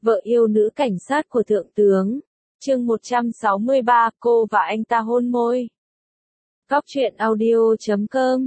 vợ yêu nữ cảnh sát của thượng tướng. Chương 163, cô và anh ta hôn môi. Góc truyện audio.com.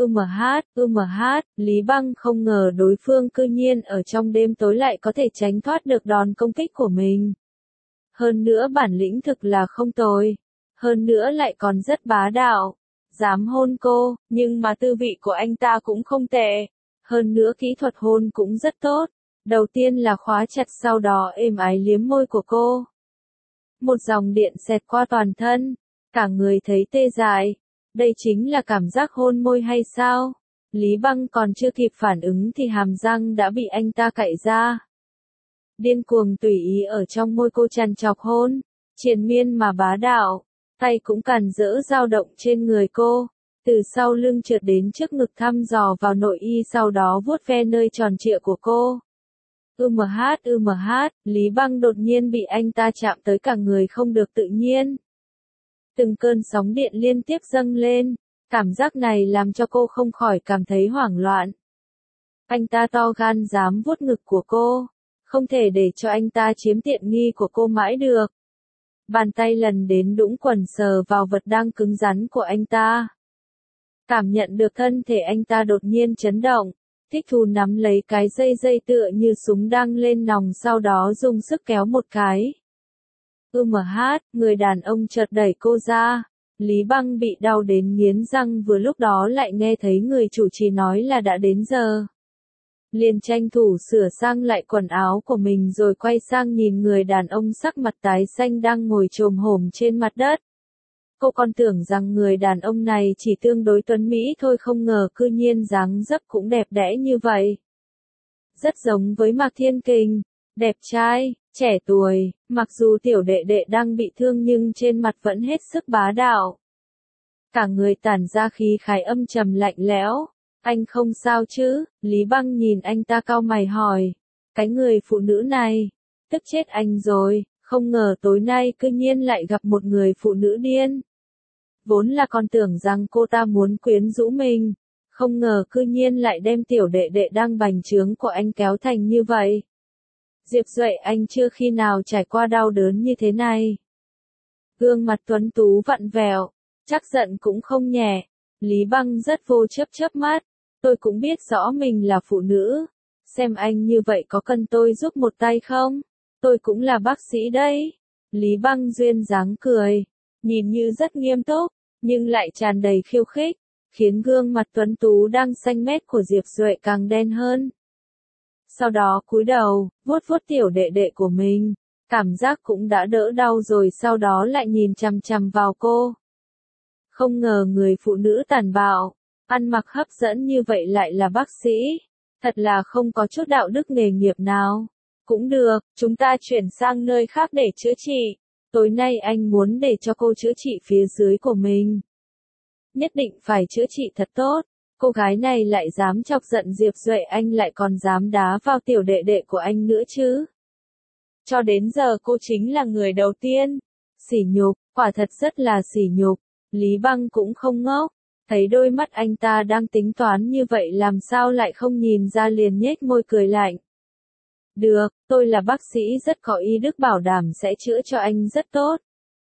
Lý Băng không ngờ đối phương cư nhiên ở trong đêm tối lại có thể tránh thoát được đòn công kích của mình. Hơn nữa bản lĩnh thực là không tồi. Hơn nữa lại còn rất bá đạo. Dám hôn cô, nhưng mà tư vị của anh ta cũng không tệ. Hơn nữa kỹ thuật hôn cũng rất tốt. Đầu tiên là khóa chặt, sau đó êm ái liếm môi của cô. Một dòng điện xẹt qua toàn thân. Cả người thấy tê dại. Đây chính là cảm giác hôn môi hay sao? Lý Băng còn chưa kịp phản ứng thì hàm răng đã bị anh ta cạy ra. Điên cuồng tùy ý ở trong môi cô trằn trọc hôn. Triền miên mà bá đạo. Tay cũng càn rỡ dao động trên người cô. Từ sau lưng trượt đến trước ngực thăm dò vào nội y, sau đó vuốt ve nơi tròn trịa của cô. Lý Băng đột nhiên bị anh ta chạm tới, cả người không được tự nhiên. Từng cơn sóng điện liên tiếp dâng lên, cảm giác này làm cho cô không khỏi cảm thấy hoảng loạn. Anh ta to gan dám vuốt ngực của cô, không thể để cho anh ta chiếm tiện nghi của cô mãi được. Bàn tay lần đến đũng quần sờ vào vật đang cứng rắn của anh ta. Cảm nhận được thân thể anh ta đột nhiên chấn động, thích thú nắm lấy cái dây tựa như súng đang lên nòng, sau đó dùng sức kéo một cái. Người đàn ông chợt đẩy cô ra. Lý Băng bị đau đến nghiến răng, vừa lúc đó lại nghe thấy người chủ trì nói là đã đến giờ. Liền tranh thủ sửa sang lại quần áo của mình rồi quay sang nhìn người đàn ông sắc mặt tái xanh đang ngồi chồm hổm trên mặt đất. Cô còn tưởng rằng người đàn ông này chỉ tương đối tuấn mỹ thôi, không ngờ cư nhiên dáng dấp cũng đẹp đẽ như vậy. Rất giống với Mạc Thiên Kình, đẹp trai, trẻ tuổi, mặc dù tiểu đệ đệ đang bị thương nhưng trên mặt vẫn hết sức bá đạo. Cả người tản ra khí khái âm trầm lạnh lẽo. Anh không sao chứ? Lý Băng nhìn anh ta cau mày hỏi. Cái người phụ nữ này, tức chết anh rồi, không ngờ tối nay cư nhiên lại gặp một người phụ nữ điên. Vốn là còn tưởng rằng cô ta muốn quyến rũ mình, không ngờ cư nhiên lại đem tiểu đệ đệ đang bành trướng của anh kéo thành như vậy. Diệp Duệ, anh chưa khi nào trải qua đau đớn như thế này. Gương mặt tuấn tú vặn vẹo, chắc giận cũng không nhẹ. Lý Băng rất vô chớp mắt. Tôi cũng biết rõ mình là phụ nữ. Xem anh như vậy có cần tôi giúp một tay không? Tôi cũng là bác sĩ đấy. Lý Băng duyên dáng cười, nhìn như rất nghiêm túc, nhưng lại tràn đầy khiêu khích, khiến gương mặt tuấn tú đang xanh mét của Diệp Duệ càng đen hơn. Sau đó cúi đầu, vuốt tiểu đệ đệ của mình, cảm giác cũng đã đỡ đau rồi, sau đó lại nhìn chằm chằm vào cô. Không ngờ người phụ nữ tàn bạo, ăn mặc hấp dẫn như vậy lại là bác sĩ, thật là không có chút đạo đức nghề nghiệp nào. Cũng được, chúng ta chuyển sang nơi khác để chữa trị. Tối nay anh muốn để cho cô chữa trị phía dưới của mình. Nhất định phải chữa trị thật tốt. Cô gái này lại dám chọc giận Diệp Duệ, anh lại còn dám đá vào tiểu đệ đệ của anh nữa chứ. Cho đến giờ cô chính là người đầu tiên. Sỉ nhục, quả thật rất là sỉ nhục. Lý Băng cũng không ngốc. Thấy đôi mắt anh ta đang tính toán như vậy làm sao lại không nhìn ra, liền nhếch môi cười lạnh. Được, tôi là bác sĩ rất có y đức, bảo đảm sẽ chữa cho anh rất tốt.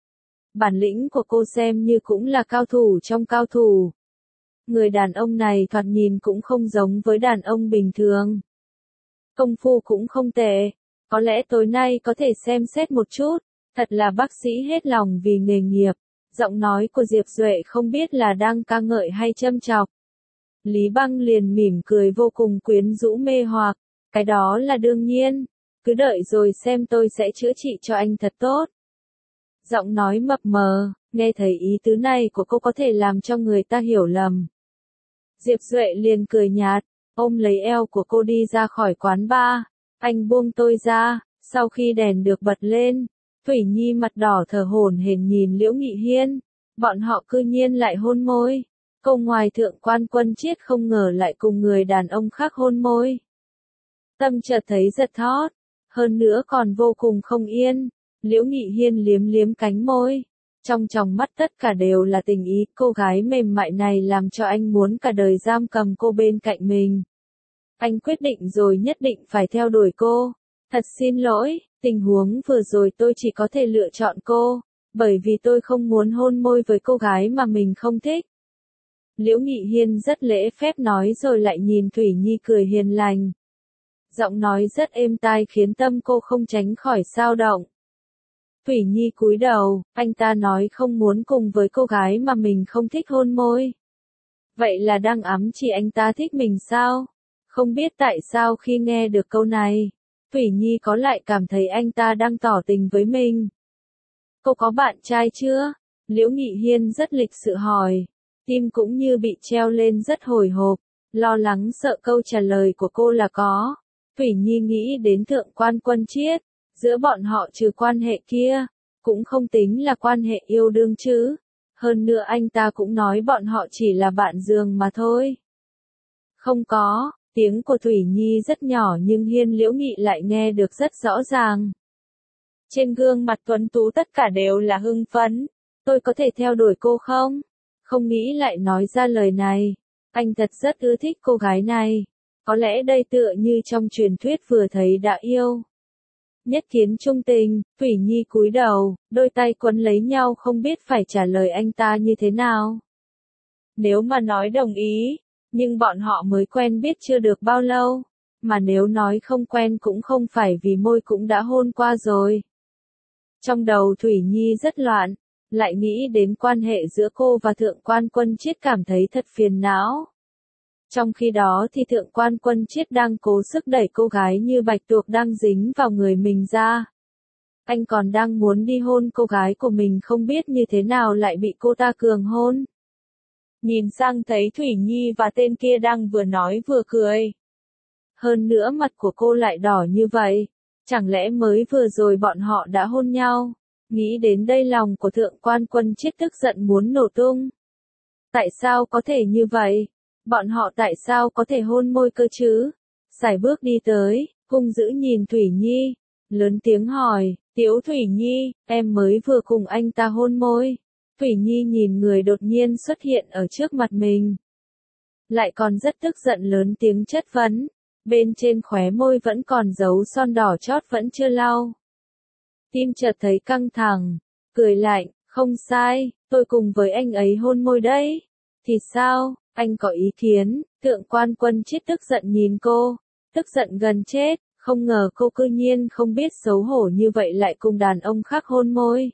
Bản lĩnh của cô xem như cũng là cao thủ trong cao thủ. Người đàn ông này thoạt nhìn cũng không giống với đàn ông bình thường. Công phu cũng không tệ, có lẽ tối nay có thể xem xét một chút, thật là bác sĩ hết lòng vì nghề nghiệp. Giọng nói của Diệp Duệ không biết là đang ca ngợi hay châm chọc. Lý Băng liền mỉm cười vô cùng quyến rũ mê hoặc, cái đó là đương nhiên, cứ đợi rồi xem, tôi sẽ chữa trị cho anh thật tốt. Giọng nói mập mờ, nghe thấy ý tứ này của cô có thể làm cho người ta hiểu lầm. Diệp Duệ liền cười nhạt, ôm lấy eo của cô đi ra khỏi quán bar. Anh buông tôi ra. Sau khi đèn được bật lên, Thủy Nhi mặt đỏ thở hổn hển nhìn Liễu Nghị Hiên. Bọn họ cư nhiên lại hôn môi. Câu ngoài thượng quan Quân Chiết không ngờ lại cùng người đàn ông khác hôn môi. Tâm chợt thấy giật thót, hơn nữa còn vô cùng không yên. Liễu Nghị Hiên liếm liếm cánh môi. Trong tròng mắt tất cả đều là tình ý, cô gái mềm mại này làm cho anh muốn cả đời giam cầm cô bên cạnh mình. Anh quyết định rồi, nhất định phải theo đuổi cô. Thật xin lỗi, tình huống vừa rồi tôi chỉ có thể lựa chọn cô, bởi vì tôi không muốn hôn môi với cô gái mà mình không thích. Liễu Nghị Hiên rất lễ phép nói rồi lại nhìn Thủy Nhi cười hiền lành. Giọng nói rất êm tai khiến tâm cô không tránh khỏi xao động. Thủy Nhi cúi đầu, anh ta nói không muốn cùng với cô gái mà mình không thích hôn môi. Vậy là đang ám chỉ anh ta thích mình sao? Không biết tại sao khi nghe được câu này, Thủy Nhi có lại cảm thấy anh ta đang tỏ tình với mình. Cô có bạn trai chưa? Liễu Nghị Hiên rất lịch sự hỏi. Tim cũng như bị treo lên rất hồi hộp, lo lắng sợ câu trả lời của cô là có. Thủy Nhi nghĩ đến Thượng quan Quân Chiết, giữa bọn họ trừ quan hệ kia, cũng không tính là quan hệ yêu đương chứ. Hơn nữa anh ta cũng nói bọn họ chỉ là bạn giường mà thôi. Không có, tiếng của Thủy Nhi rất nhỏ nhưng Hiên Liễu Nghị lại nghe được rất rõ ràng. Trên gương mặt tuấn tú tất cả đều là hưng phấn. Tôi có thể theo đuổi cô không? Không nghĩ lại nói ra lời này. Anh thật rất ưa thích cô gái này. Có lẽ đây tựa như trong truyền thuyết vừa thấy đã yêu. Nhất kiến trung tình, Thủy Nhi cúi đầu, đôi tay quấn lấy nhau không biết phải trả lời anh ta như thế nào. Nếu mà nói đồng ý, nhưng bọn họ mới quen biết chưa được bao lâu, mà nếu nói không quen cũng không phải vì môi cũng đã hôn qua rồi. Trong đầu Thủy Nhi rất loạn, lại nghĩ đến quan hệ giữa cô và Thượng quan Quân Chiết cảm thấy thật phiền não. Trong khi đó thì Thượng quan Quân Chiết đang cố sức đẩy cô gái như bạch tuộc đang dính vào người mình ra. Anh còn đang muốn đi hôn cô gái của mình không biết như thế nào lại bị cô ta cường hôn. Nhìn sang thấy Thủy Nhi và tên kia đang vừa nói vừa cười. Hơn nữa mặt của cô lại đỏ như vậy. Chẳng lẽ mới vừa rồi bọn họ đã hôn nhau? Nghĩ đến đây lòng của Thượng quan Quân Chiết tức giận muốn nổ tung. Tại sao có thể như vậy? Bọn họ tại sao có thể hôn môi cơ chứ? Sải bước đi tới, hung dữ nhìn Thủy Nhi, lớn tiếng hỏi, Tiếu Thủy Nhi, em mới vừa cùng anh ta hôn môi. Thủy Nhi nhìn người đột nhiên xuất hiện ở trước mặt mình. Lại còn rất tức giận lớn tiếng chất vấn, bên trên khóe môi vẫn còn dấu son đỏ chót vẫn chưa lau. Tim chợt thấy căng thẳng, cười lạnh, không sai, tôi cùng với anh ấy hôn môi đấy. Thì sao, anh có ý kiến? Thượng quan Quân Chiết tức giận nhìn cô, tức giận gần chết, không ngờ cô cư nhiên không biết xấu hổ như vậy lại cùng đàn ông khác hôn môi.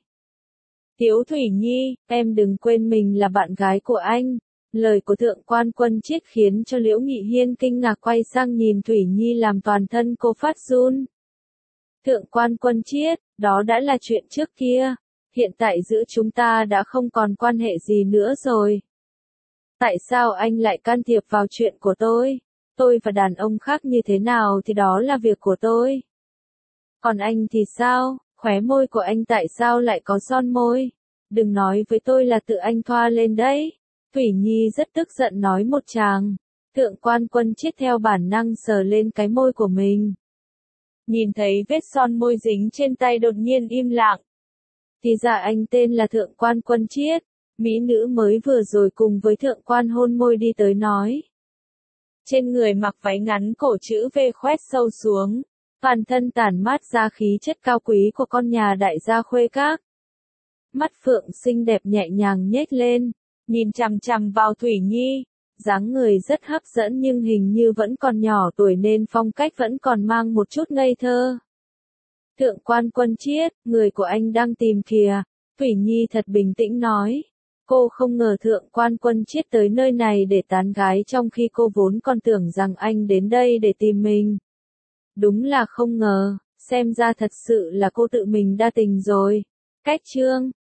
Tiếu Thủy Nhi, em đừng quên mình là bạn gái của anh. Lời của Thượng quan Quân Chiết khiến cho Liễu Nghị Hiên kinh ngạc quay sang nhìn Thủy Nhi làm toàn thân cô phát run. Thượng quan Quân Chiết, đó đã là chuyện trước kia. Hiện tại giữa chúng ta đã không còn quan hệ gì nữa rồi. Tại sao anh lại can thiệp vào chuyện của tôi? Tôi và đàn ông khác như thế nào thì đó là việc của tôi. Còn anh thì sao? Khóe môi của anh tại sao lại có son môi? Đừng nói với tôi là tự anh thoa lên đấy. Thủy Nhi rất tức giận nói một tràng. Thượng quan Quân Chiết theo bản năng sờ lên cái môi của mình. Nhìn thấy vết son môi dính trên tay đột nhiên im lặng. Thì ra anh tên là Thượng quan Quân Chiết. Mỹ nữ mới vừa rồi cùng với thượng quan hôn môi đi tới nói. Trên người mặc váy ngắn cổ chữ V khoét sâu xuống, toàn thân tản mát ra khí chất cao quý của con nhà đại gia khuê các. Mắt phượng xinh đẹp nhẹ nhàng nhếch lên, nhìn chằm chằm vào Thủy Nhi, dáng người rất hấp dẫn nhưng hình như vẫn còn nhỏ tuổi nên phong cách vẫn còn mang một chút ngây thơ. Thượng quan Quân Chiết, người của anh đang tìm kìa, Thủy Nhi thật bình tĩnh nói. Cô không ngờ Thượng quan Quân Chiết tới nơi này để tán gái trong khi cô vốn còn tưởng rằng anh đến đây để tìm mình. Đúng là không ngờ, xem ra thật sự là cô tự mình đa tình rồi. Cách chương